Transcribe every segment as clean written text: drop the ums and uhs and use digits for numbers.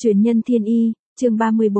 Truyền nhân thiên y, chương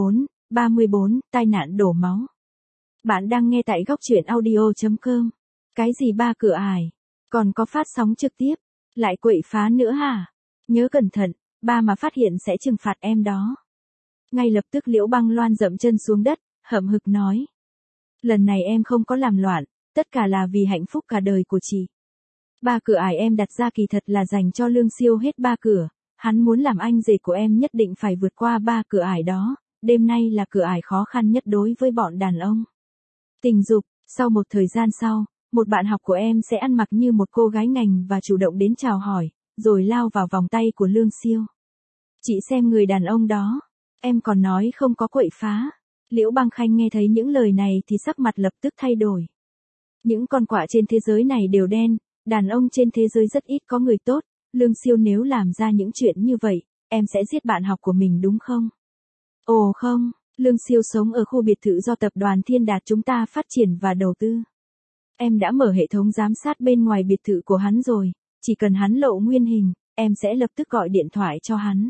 34, tai nạn đổ máu. Bạn đang nghe tại góc truyện audio.com. Cái gì ba cửa ải? Còn có phát sóng trực tiếp? Lại quậy phá nữa hả? Nhớ cẩn thận, ba mà phát hiện sẽ trừng phạt em đó. Ngay lập tức Liễu Băng Loan dậm chân xuống đất, hậm hực nói. Lần này em không có làm loạn, tất cả là vì hạnh phúc cả đời của chị. Ba cửa ải em đặt ra kỳ thật là dành cho Lương Siêu hết ba cửa. Hắn muốn làm anh rể của em nhất định phải vượt qua ba cửa ải đó, đêm nay là cửa ải khó khăn nhất đối với bọn đàn ông. Tình dục, sau một thời gian sau, một bạn học của em sẽ ăn mặc như một cô gái ngành và chủ động đến chào hỏi, rồi lao vào vòng tay của Lương Siêu. Chị xem người đàn ông đó, em còn nói không có quậy phá. Liễu Băng Khanh nghe thấy những lời này thì sắc mặt lập tức thay đổi. Những con quạ trên thế giới này đều đen, đàn ông trên thế giới rất ít có người tốt. Lương Siêu nếu làm ra những chuyện như vậy, em sẽ giết bạn học của mình đúng không? Ồ không, Lương Siêu sống ở khu biệt thự do tập đoàn Thiên Đạt chúng ta phát triển và đầu tư. Em đã mở hệ thống giám sát bên ngoài biệt thự của hắn rồi, chỉ cần hắn lộ nguyên hình, em sẽ lập tức gọi điện thoại cho hắn.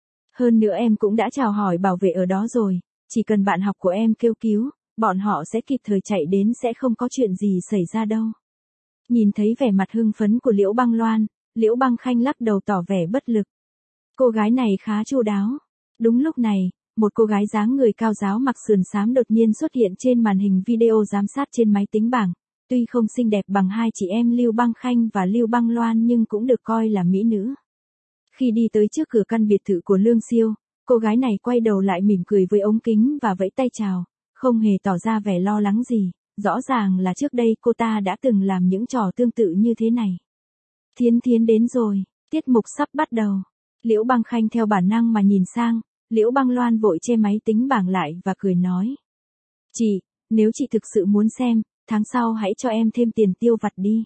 Hơn nữa em cũng đã chào hỏi bảo vệ ở đó rồi, chỉ cần bạn học của em kêu cứu, bọn họ sẽ kịp thời chạy đến sẽ không có chuyện gì xảy ra đâu. Nhìn thấy vẻ mặt hưng phấn của Liễu Băng Loan, Liễu Băng Khanh lắc đầu tỏ vẻ bất lực. Cô gái này khá chu đáo. Đúng lúc này, một cô gái dáng người cao ráo mặc sườn xám đột nhiên xuất hiện trên màn hình video giám sát trên máy tính bảng. Tuy không xinh đẹp bằng hai chị em Lưu Băng Khanh và Lưu Băng Loan nhưng cũng được coi là mỹ nữ. Khi đi tới trước cửa căn biệt thự của Lương Siêu, cô gái này quay đầu lại mỉm cười với ống kính và vẫy tay chào, không hề tỏ ra vẻ lo lắng gì. Rõ ràng là trước đây cô ta đã từng làm những trò tương tự như thế này. Thiến Thiến đến rồi, tiết mục sắp bắt đầu. Liễu Băng Khanh theo bản năng mà nhìn sang, Liễu Băng Loan vội che máy tính bảng lại và cười nói. Chị, nếu chị thực sự muốn xem, tháng sau hãy cho em thêm tiền tiêu vặt đi.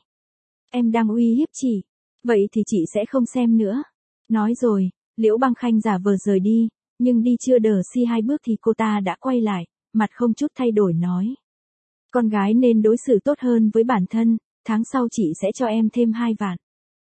Em đang uy hiếp chị, vậy thì chị sẽ không xem nữa. Nói rồi, Liễu Băng Khanh giả vờ rời đi, nhưng đi chưa đờ si hai bước thì cô ta đã quay lại, mặt không chút thay đổi nói. Con gái nên đối xử tốt hơn với bản thân, tháng sau chị sẽ cho em thêm 2 vạn.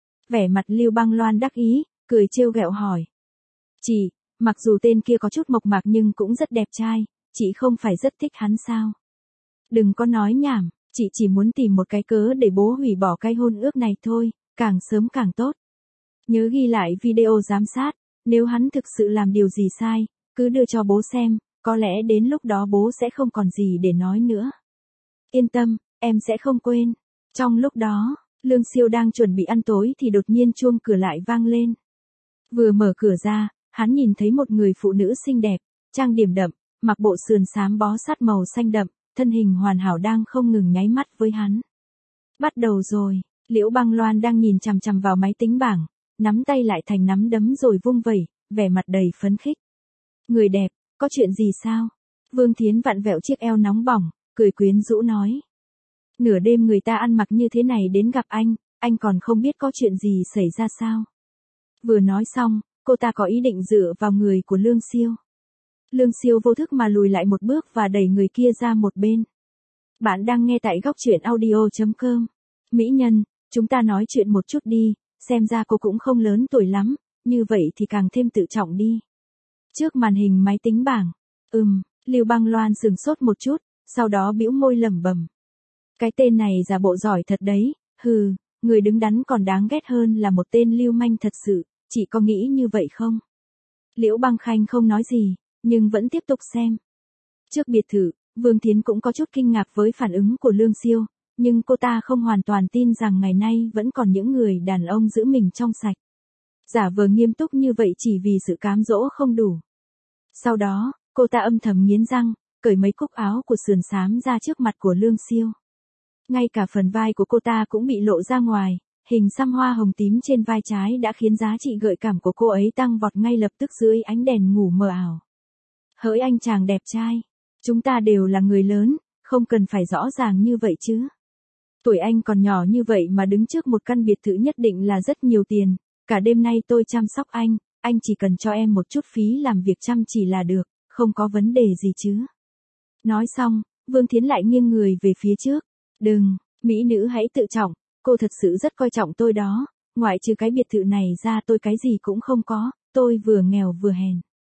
Vẻ mặt Lưu Băng Loan đắc ý, cười trêu ghẹo hỏi. Chị, mặc dù tên kia có chút mộc mạc nhưng cũng rất đẹp trai, chị không phải rất thích hắn sao? Đừng có nói nhảm, chị chỉ muốn tìm một cái cớ để bố hủy bỏ cái hôn ước này thôi, càng sớm càng tốt. Nhớ ghi lại video giám sát, nếu hắn thực sự làm điều gì sai, cứ đưa cho bố xem, có lẽ đến lúc đó bố sẽ không còn gì để nói nữa. Yên tâm, em sẽ không quên. Trong lúc đó, Lương Siêu đang chuẩn bị ăn tối thì đột nhiên chuông cửa lại vang lên. Vừa mở cửa ra, hắn nhìn thấy một người phụ nữ xinh đẹp, trang điểm đậm, mặc bộ sườn xám bó sát màu xanh đậm, thân hình hoàn hảo đang không ngừng nháy mắt với hắn. Bắt đầu rồi, Liễu Băng Loan đang nhìn chằm chằm vào máy tính bảng, nắm tay lại thành nắm đấm rồi vung vẩy, vẻ mặt đầy phấn khích. Người đẹp, có chuyện gì sao? Vương Thiến vặn vẹo chiếc eo nóng bỏng, cười quyến rũ nói. Nửa đêm người ta ăn mặc như thế này đến gặp anh còn không biết có chuyện gì xảy ra sao? Vừa nói xong, cô ta có ý định dựa vào người của Lương Siêu. Lương Siêu vô thức mà lùi lại một bước và đẩy người kia ra một bên. Bạn đang nghe tại góc truyện audio.com. Mỹ nhân, chúng ta nói chuyện một chút đi, xem ra cô cũng không lớn tuổi lắm, như vậy thì càng thêm tự trọng đi. Trước màn hình máy tính bảng, Lưu Băng Loan sừng sốt một chút, sau đó bĩu môi lẩm bẩm. Cái tên này giả bộ giỏi thật đấy, người đứng đắn còn đáng ghét hơn là một tên lưu manh thật sự, chị có nghĩ như vậy không? Liễu Băng Khanh không nói gì, nhưng vẫn tiếp tục xem. Trước biệt thự, Vương Thiến cũng có chút kinh ngạc với phản ứng của Lương Siêu, nhưng cô ta không hoàn toàn tin rằng ngày nay vẫn còn những người đàn ông giữ mình trong sạch. Giả vờ nghiêm túc như vậy chỉ vì sự cám dỗ không đủ. Sau đó, cô ta âm thầm nghiến răng, cởi mấy cúc áo của sườn xám ra trước mặt của Lương Siêu. Ngay cả phần vai của cô ta cũng bị lộ ra ngoài, hình xăm hoa hồng tím trên vai trái đã khiến giá trị gợi cảm của cô ấy tăng vọt ngay lập tức dưới ánh đèn ngủ mờ ảo. Hỡi anh chàng đẹp trai, chúng ta đều là người lớn, không cần phải rõ ràng như vậy chứ. Tuổi anh còn nhỏ như vậy mà đứng trước một căn biệt thự nhất định là rất nhiều tiền, cả đêm nay tôi chăm sóc anh chỉ cần cho em một chút phí làm việc chăm chỉ là được, không có vấn đề gì chứ. Nói xong, Vương Thiến lại nghiêng người về phía trước. Đừng, mỹ nữ hãy tự trọng, cô thật sự rất coi trọng tôi đó, ngoại trừ cái biệt thự này ra tôi cái gì cũng không có, tôi vừa nghèo vừa hèn.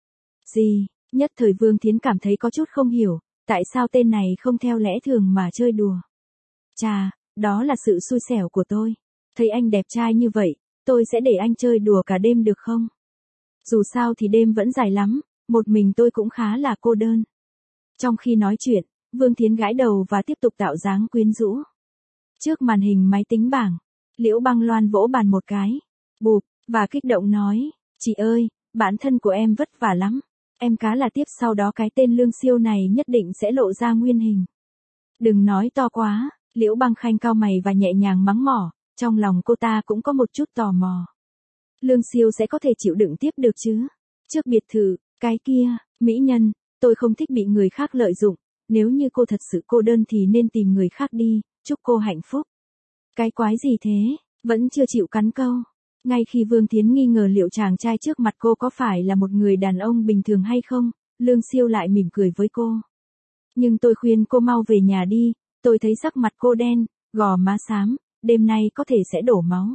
Gì? Nhất thời Vương Thiến cảm thấy có chút không hiểu, tại sao tên này không theo lẽ thường mà chơi đùa. Chà, đó là sự xui xẻo của tôi. Thấy anh đẹp trai như vậy, tôi sẽ để anh chơi đùa cả đêm được không? Dù sao thì đêm vẫn dài lắm, một mình tôi cũng khá là cô đơn. Trong khi nói chuyện, Vương Thiến gãi đầu và tiếp tục tạo dáng quyến rũ. Trước màn hình máy tính bảng, Liễu Băng Loan vỗ bàn một cái, bụp, và kích động nói, chị ơi, bản thân của em vất vả lắm. Em cá là tiếp sau đó cái tên Lương Siêu này nhất định sẽ lộ ra nguyên hình. Đừng nói to quá, Liễu Băng Khanh cau mày và nhẹ nhàng mắng mỏ, trong lòng cô ta cũng có một chút tò mò. Lương Siêu sẽ có thể chịu đựng tiếp được chứ? Trước biệt thự, cái kia, mỹ nhân, tôi không thích bị người khác lợi dụng, nếu như cô thật sự cô đơn thì nên tìm người khác đi, chúc cô hạnh phúc. Cái quái gì thế, vẫn chưa chịu cắn câu. Ngay khi Vương Thiến nghi ngờ liệu chàng trai trước mặt cô có phải là một người đàn ông bình thường hay không, Lương Siêu lại mỉm cười với cô. Nhưng tôi khuyên cô mau về nhà đi, tôi thấy sắc mặt cô đen, gò má xám, đêm nay có thể sẽ đổ máu.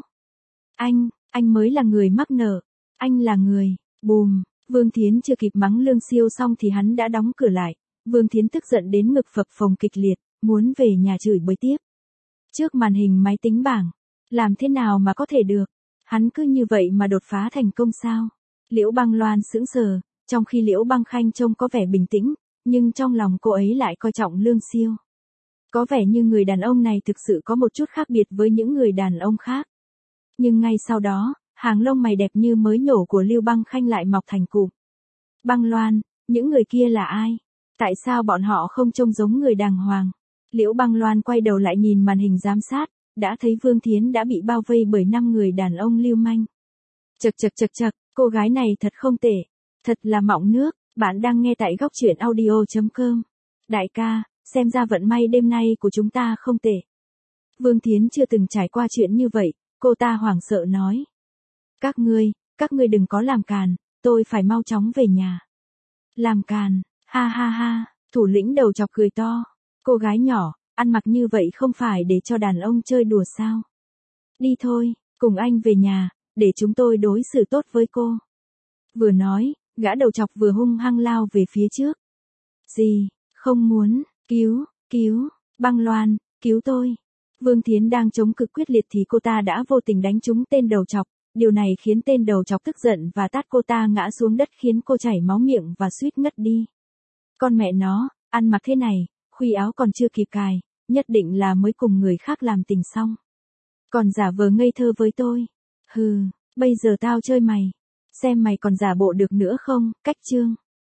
Anh mới là người mắc nợ, anh là người, bùm, Vương Thiến chưa kịp mắng Lương Siêu xong thì hắn đã đóng cửa lại, Vương Thiến tức giận đến ngực phập phồng kịch liệt, muốn về nhà chửi bới tiếp. Trước màn hình máy tính bảng, làm thế nào mà có thể được, hắn cứ như vậy mà đột phá thành công sao? Liễu Băng Loan sững sờ, trong khi Liễu Băng Khanh trông có vẻ bình tĩnh, nhưng trong lòng cô ấy lại coi trọng Lương Siêu. Có vẻ như người đàn ông này thực sự có một chút khác biệt với những người đàn ông khác. Nhưng ngay sau đó, hàng lông mày đẹp như mới nhổ của Liễu Băng Khanh lại mọc thành cụm. Băng Loan, những người kia là ai? Tại sao bọn họ không trông giống người đàng hoàng? Liễu Băng Loan quay đầu lại nhìn màn hình giám sát, đã thấy Vương Thiến đã bị bao vây bởi 5 người đàn ông lưu manh. Chậc, cô gái này thật không tệ, thật là mọng nước, bạn đang nghe tại góc truyện audio.com. Đại ca, xem ra vận may đêm nay của chúng ta không tệ. Vương Thiến chưa từng trải qua chuyện như vậy, cô ta hoảng sợ nói. Các ngươi đừng có làm càn, tôi phải mau chóng về nhà. Làm càn, ha ha ha, thủ lĩnh đầu chọc cười to. Cô gái nhỏ, ăn mặc như vậy không phải để cho đàn ông chơi đùa sao? Đi thôi, cùng anh về nhà, để chúng tôi đối xử tốt với cô. Vừa nói, gã đầu chọc vừa hung hăng lao về phía trước. Gì, không muốn, cứu, Băng Loan, cứu tôi. Vương Thiến đang chống cự quyết liệt thì cô ta đã vô tình đánh trúng tên đầu chọc. Điều này khiến tên đầu chọc tức giận và tát cô ta ngã xuống đất khiến cô chảy máu miệng và suýt ngất đi. Con mẹ nó, ăn mặc thế này, khuy áo còn chưa kịp cài, nhất định là mới cùng người khác làm tình xong. Còn giả vờ ngây thơ với tôi. Hừ, bây giờ tao chơi mày. Xem mày còn giả bộ được nữa không, cách chương.